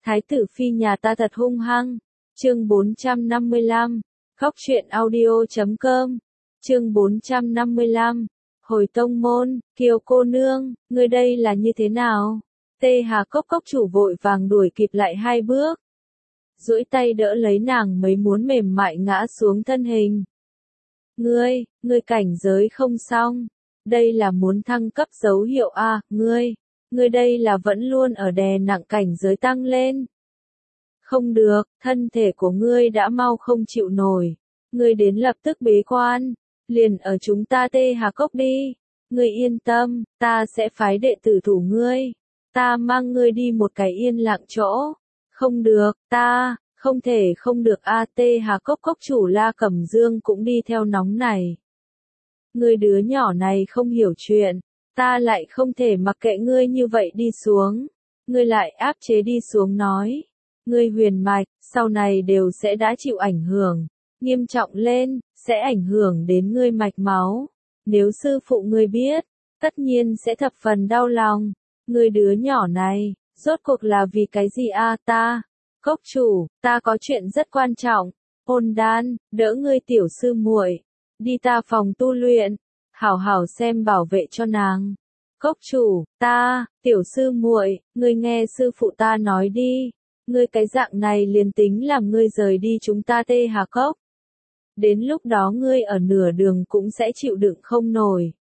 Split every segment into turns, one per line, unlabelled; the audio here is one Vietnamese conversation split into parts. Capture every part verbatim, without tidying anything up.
Thái tử phi nhà ta thật hung hăng. Chương bốn trăm năm mươi lăm. Khóc truyện audio chấm com. Chương bốn trăm năm mươi lăm. Hồi tông môn, Kiều cô nương, ngươi đây là như thế nào? Tê Hà Cốc cốc chủ vội vàng đuổi kịp lại hai bước. Duỗi tay đỡ lấy nàng mấy muốn mềm mại ngã xuống thân hình. Ngươi, ngươi cảnh giới không xong. Đây là muốn thăng cấp dấu hiệu A, ngươi. Ngươi đây là vẫn luôn ở đè nặng cảnh giới tăng lên. Không được, thân thể của ngươi đã mau không chịu nổi. Ngươi đến lập tức bế quan. Liền ở chúng ta Tê Hà Cốc đi. Ngươi yên tâm, ta sẽ phái đệ tử thủ ngươi. Ta mang ngươi đi một cái yên lặng chỗ. Không được, ta, không thể không được A Tê Hà Cốc cốc chủ La Cẩm Dương cũng đi theo nóng này. Ngươi đứa nhỏ này không hiểu chuyện. Ta lại không thể mặc kệ ngươi như vậy đi xuống. Ngươi lại áp chế đi xuống nói. Ngươi huyền mạch, sau này đều sẽ đã chịu ảnh hưởng. Nghiêm trọng lên, sẽ ảnh hưởng đến ngươi mạch máu. Nếu sư phụ ngươi biết, tất nhiên sẽ thập phần đau lòng. Ngươi đứa nhỏ này, rốt cuộc là vì cái gì a ta? Cốc chủ, ta có chuyện rất quan trọng. Ôn đan, đỡ ngươi tiểu sư muội. Đi ta phòng tu luyện. Hảo hảo xem bảo vệ cho nàng. Cốc chủ, ta, tiểu sư muội, ngươi nghe sư phụ ta nói đi. Ngươi cái dạng này liền tính làm ngươi rời đi chúng ta Tê Hà Cốc. Đến lúc đó ngươi ở nửa đường cũng sẽ chịu đựng không nổi.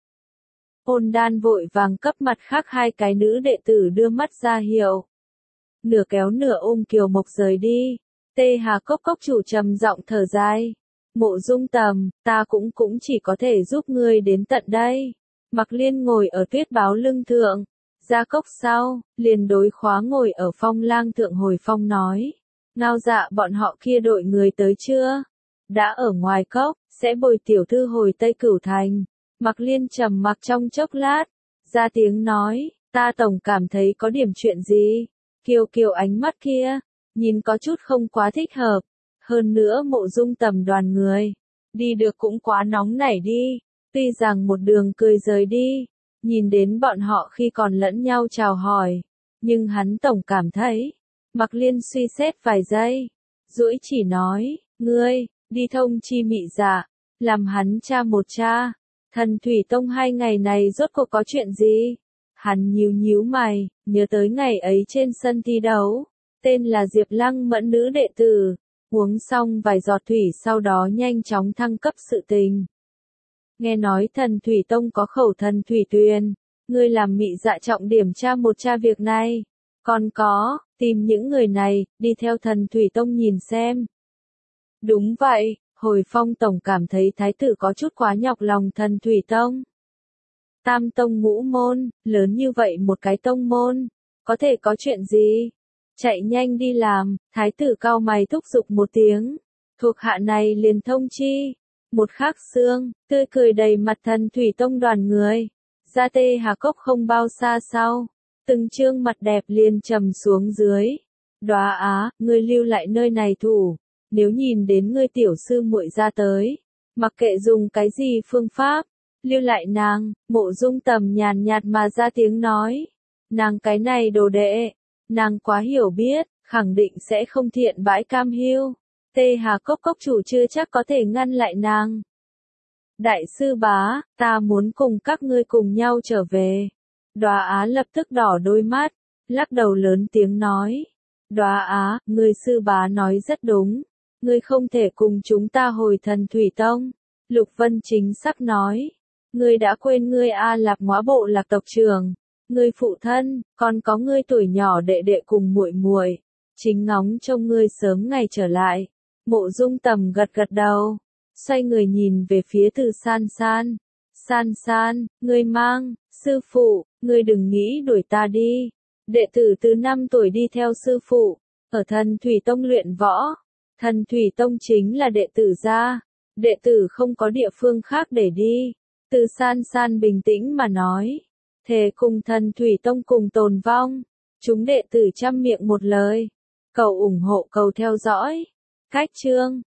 Ôn đan vội vàng cấp mặt khác hai cái nữ đệ tử đưa mắt ra hiệu. Nửa kéo nửa ôm Kiều Mộc rời đi. Tê Hà Cốc cốc chủ trầm giọng thở dài. Mộ Dung Tầm, ta cũng cũng chỉ có thể giúp ngươi đến tận đây. Mặc Liên ngồi ở tuyết báo lưng thượng. Ra cốc sau, liền đối khóa ngồi ở phong lang thượng hồi phong nói. Ngao dạ bọn họ kia đội người tới chưa? Đã ở ngoài cốc, sẽ bồi tiểu thư hồi Tây Cửu Thành. Mặc Liên trầm mặc trong chốc lát. Ra tiếng nói, ta tổng cảm thấy có điểm chuyện gì. Kiều Kiều ánh mắt kia, nhìn có chút không quá thích hợp. Hơn nữa Mộ Dung Tầm đoàn người, đi được cũng quá nóng nảy đi. Tuy rằng một đường cười rời đi, nhìn đến bọn họ khi còn lẫn nhau chào hỏi, nhưng hắn tổng cảm thấy, Mặc Liên suy xét vài giây, duỗi chỉ nói, ngươi, đi thông chi mị dạ, làm hắn tra một tra, Thần Thủy Tông hai ngày này rốt cuộc có chuyện gì? Hắn nhíu nhíu mày, nhớ tới ngày ấy trên sân thi đấu, tên là Diệp Lăng Mẫn nữ đệ tử, uống xong vài giọt thủy sau đó nhanh chóng thăng cấp sự tình. Nghe nói Thần Thủy Tông có khẩu thần thủy tuyền, ngươi làm mị dạ trọng điểm tra một tra việc này. Còn có, tìm những người này, đi theo Thần Thủy Tông nhìn xem. Đúng vậy, hồi phong tổng cảm thấy thái tử có chút quá nhọc lòng Thần Thủy Tông. Tam tông ngũ môn, lớn như vậy một cái tông môn, có thể có chuyện gì? Chạy nhanh đi làm, thái tử cao mày thúc giục một tiếng. Thuộc hạ này liền thông chi. Một khắc xương, tươi cười đầy mặt Thần Thủy Tông đoàn người. Ra Tê Hà Cốc không bao xa sau. Từng trương mặt đẹp liền trầm xuống dưới. Đóa Á, ngươi lưu lại nơi này thủ. Nếu nhìn đến ngươi tiểu sư muội ra tới, mặc kệ dùng cái gì phương pháp, lưu lại nàng. Mộ Dung Tầm nhàn nhạt mà ra tiếng nói. Nàng cái này đồ đệ, nàng quá hiểu biết, khẳng định sẽ không thiện bãi cam hiu. Tê Hà Cốc cốc chủ chưa chắc có thể ngăn lại nàng. Đại sư bá, ta muốn cùng các ngươi cùng nhau trở về. Đóa Á lập tức đỏ đôi mắt, lắc đầu lớn tiếng nói. Đóa Á, ngươi sư bá nói rất đúng. Ngươi không thể cùng chúng ta hồi Thần Thủy Tông. Lục Vân chính xác nói. Ngươi đã quên ngươi A Lạp Ngõa bộ lạc tộc trưởng. Ngươi phụ thân, còn có ngươi tuổi nhỏ đệ đệ cùng muội muội, chính ngóng trông ngươi sớm ngày trở lại. Mộ Dung Tầm gật gật đầu, xoay người nhìn về phía Từ San San. San San, ngươi mang, sư phụ, ngươi đừng nghĩ đuổi ta đi. Đệ tử từ năm tuổi đi theo sư phụ, ở Thần Thủy Tông luyện võ. Thần Thủy Tông chính là đệ tử gia, đệ tử không có địa phương khác để đi. Từ San San bình tĩnh mà nói, thề cùng Thần Thủy Tông cùng tồn vong. Chúng đệ tử trăm miệng một lời, cầu ủng hộ cầu theo dõi. Cách chương